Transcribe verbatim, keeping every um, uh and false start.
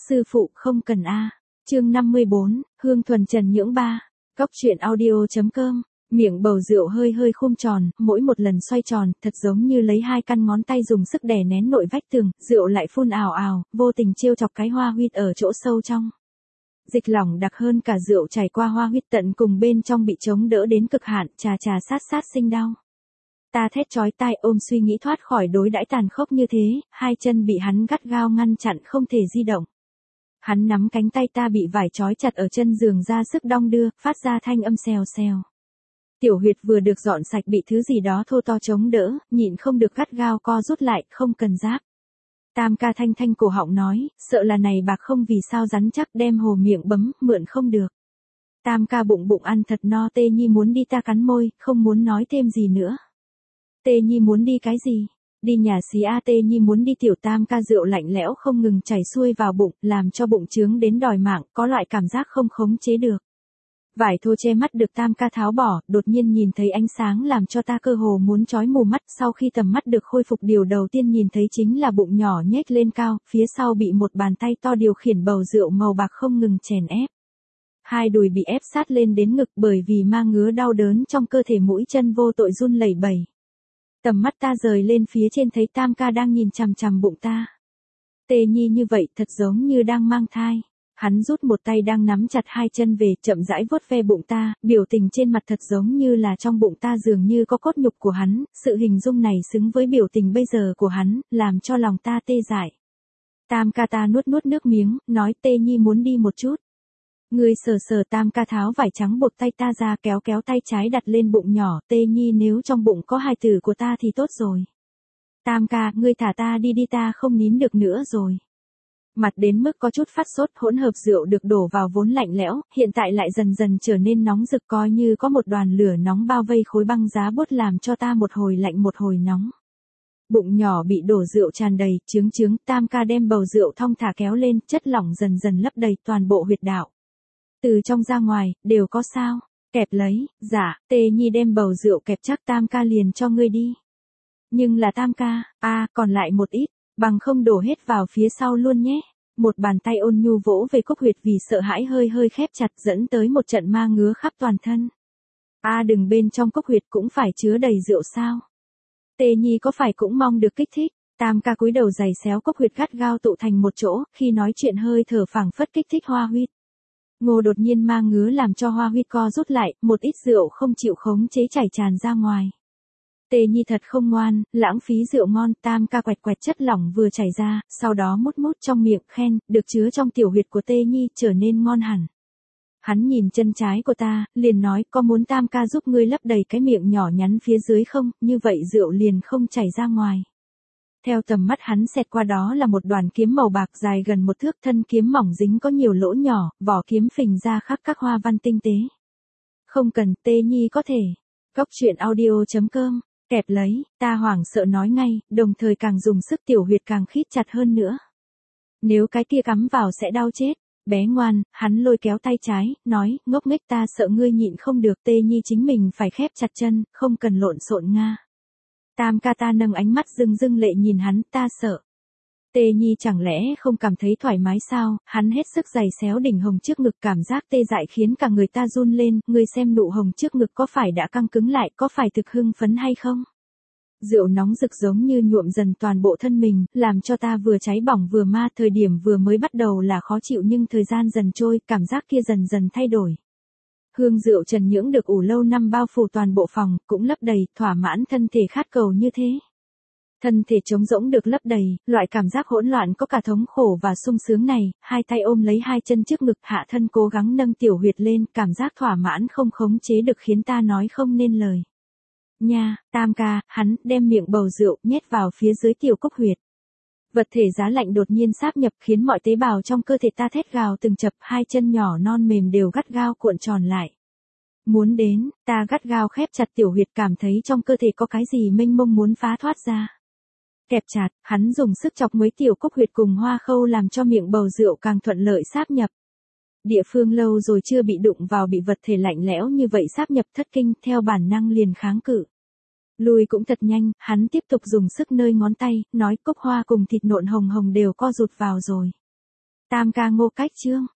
sư phụ không cần a. Chương năm mươi bốn, Hương Thuần Trần Nhưỡng ba. Cóc truyện audio.com. Miệng bầu rượu hơi hơi khum tròn, mỗi một lần xoay tròn, thật giống như lấy hai căn ngón tay dùng sức đè nén nội vách tường, rượu lại phun ào ào, vô tình trêu chọc cái hoa huyết ở chỗ sâu trong. Dịch lỏng đặc hơn cả rượu chảy qua hoa huyết tận cùng bên trong bị chống đỡ đến cực hạn, trà trà sát sát sinh đau. Ta thét chói tai ôm suy nghĩ thoát khỏi đối đãi tàn khốc như thế, hai chân bị hắn gắt gao ngăn chặn không thể di động. Hắn nắm cánh tay ta bị vải trói chặt ở chân giường ra sức đong đưa, phát ra thanh âm xèo xèo. Tiểu huyệt vừa được dọn sạch bị thứ gì đó thô to chống đỡ, nhịn không được gắt gao co rút lại, không cần giáp. Tam ca thanh thanh cổ họng nói, sợ là này bạc không vì sao rắn chắc đem hồ miệng bấm, mượn không được. Tam ca bụng bụng ăn thật no, Tê Nhi muốn đi ta cắn môi, không muốn nói thêm gì nữa. Tê Nhi muốn đi cái gì? Đi nhà xí a. Tê Nhi muốn đi. Tiểu tam ca rượu lạnh lẽo không ngừng chảy xuôi vào bụng, làm cho bụng trướng đến đòi mạng, có loại cảm giác không khống chế được. Vải thô che mắt được tam ca tháo bỏ, đột nhiên nhìn thấy ánh sáng làm cho ta cơ hồ muốn chói mù mắt. Sau khi tầm mắt được khôi phục, điều đầu tiên nhìn thấy chính là bụng nhỏ nhếch lên cao, phía sau bị một bàn tay to điều khiển bầu rượu màu bạc không ngừng chèn ép. Hai đùi bị ép sát lên đến ngực bởi vì ma ngứa đau đớn trong cơ thể, mũi chân vô tội run lẩy bẩy. Tầm mắt ta rời lên phía trên thấy tam ca đang nhìn chằm chằm bụng ta. Tê Nhi như vậy thật giống như đang mang thai. Hắn rút một tay đang nắm chặt hai chân về, chậm rãi vuốt ve bụng ta, biểu tình trên mặt thật giống như là trong bụng ta dường như có cốt nhục của hắn, sự hình dung này xứng với biểu tình bây giờ của hắn, làm cho lòng ta tê dại. Tam ca ta nuốt nuốt nước miếng, nói Tê Nhi muốn đi một chút. Ngươi sờ sờ. Tam ca tháo vải trắng bột tay ta ra, kéo kéo tay trái đặt lên bụng nhỏ. Tê Nhi nếu trong bụng có hài tử của ta thì tốt rồi. Tam ca, ngươi thả ta đi đi, ta không nín được nữa rồi. Mặt đến mức có chút phát sốt, hỗn hợp rượu được đổ vào vốn lạnh lẽo, hiện tại lại dần dần trở nên nóng rực, coi như có một đoàn lửa nóng bao vây khối băng giá bốt làm cho ta một hồi lạnh một hồi nóng. Bụng nhỏ bị đổ rượu tràn đầy, chướng chướng. Tam ca đem bầu rượu thong thả kéo lên, chất lỏng dần dần lấp đầy toàn bộ huyệt đạo. Từ trong ra ngoài, đều có sao? Kẹp lấy. Dạ. Tê Nhi đem bầu rượu kẹp chắc. Tam ca liền cho ngươi đi. Nhưng là tam ca, a à, còn lại một ít, bằng không đổ hết vào phía sau luôn nhé. Một bàn tay ôn nhu vỗ về cốc huyệt, vì sợ hãi hơi hơi khép chặt, dẫn tới một trận ma ngứa khắp toàn thân. A à, đừng, bên trong cốc huyệt cũng phải chứa đầy rượu sao? Tê Nhi có phải cũng mong được kích thích? Tam ca cúi đầu giày xéo cốc huyệt gắt gao tụ thành một chỗ, khi nói chuyện hơi thở phảng phất kích thích hoa huyết. Ngô đột nhiên ma ngứa làm cho hoa huyết co rút lại, một ít rượu không chịu khống chế chảy tràn ra ngoài. Tê Nhi thật không ngoan, lãng phí rượu ngon. Tam ca quẹt quẹt chất lỏng vừa chảy ra, sau đó mút mút trong miệng, khen, được chứa trong tiểu huyệt của Tê Nhi trở nên ngon hẳn. Hắn nhìn chân trái của ta, liền nói, có muốn tam ca giúp ngươi lấp đầy cái miệng nhỏ nhắn phía dưới không, như vậy rượu liền không chảy ra ngoài. Theo tầm mắt hắn xẹt qua đó là một đoàn kiếm màu bạc dài gần một thước, thân kiếm mỏng dính có nhiều lỗ nhỏ, vỏ kiếm phình ra khắc các hoa văn tinh tế. Không cần, Tê Nhi có thể. Cóc truyện audio.com. Kẹp lấy. Ta hoảng sợ nói ngay, đồng thời càng dùng sức, tiểu huyệt càng khít chặt hơn nữa. Nếu cái kia cắm vào sẽ đau chết. Bé ngoan. Hắn lôi kéo tay trái, nói, ngốc nghếch, ta sợ ngươi nhịn không được. Tê Nhi chính mình phải khép chặt chân, không cần lộn xộn nga. Tam ca ta nâng ánh mắt rưng rưng lệ nhìn hắn, ta sợ. Tê Nhi chẳng lẽ không cảm thấy thoải mái sao? Hắn hết sức giày xéo đỉnh hồng trước ngực, cảm giác tê dại khiến cả người ta run lên. Ngươi xem nụ hồng trước ngực có phải đã căng cứng lại, có phải thực hưng phấn hay không? Rượu nóng rực giống như nhuộm dần toàn bộ thân mình, làm cho ta vừa cháy bỏng vừa ma. Thời điểm vừa mới bắt đầu là khó chịu, nhưng thời gian dần trôi, cảm giác kia dần dần thay đổi. Hương rượu Trần Nhưỡng được ủ lâu năm bao phủ toàn bộ phòng, cũng lấp đầy, thỏa mãn thân thể khát cầu như thế. Thân thể trống rỗng được lấp đầy, loại cảm giác hỗn loạn có cả thống khổ và sung sướng này, hai tay ôm lấy hai chân trước ngực, hạ thân cố gắng nâng tiểu huyệt lên, cảm giác thỏa mãn không khống chế được khiến ta nói không nên lời. Nha, tam ca, hắn đem miệng bầu rượu nhét vào phía dưới tiểu cốc huyệt. Vật thể giá lạnh đột nhiên sáp nhập khiến mọi tế bào trong cơ thể ta thét gào từng chập, hai chân nhỏ non mềm đều gắt gao cuộn tròn lại. Muốn đến, ta gắt gao khép chặt tiểu huyệt, cảm thấy trong cơ thể có cái gì mênh mông muốn phá thoát ra. Kẹp chặt, hắn dùng sức chọc mấy tiểu cốc huyệt cùng hoa khâu làm cho miệng bầu rượu càng thuận lợi sáp nhập. Địa phương lâu rồi chưa bị đụng vào bị vật thể lạnh lẽo như vậy sáp nhập, thất kinh, theo bản năng liền kháng cự. Lùi cũng thật nhanh, hắn tiếp tục dùng sức nơi ngón tay, nói cốc hoa cùng thịt nộn hồng hồng đều co rụt vào rồi. Tam ca Ngô Cách Trương.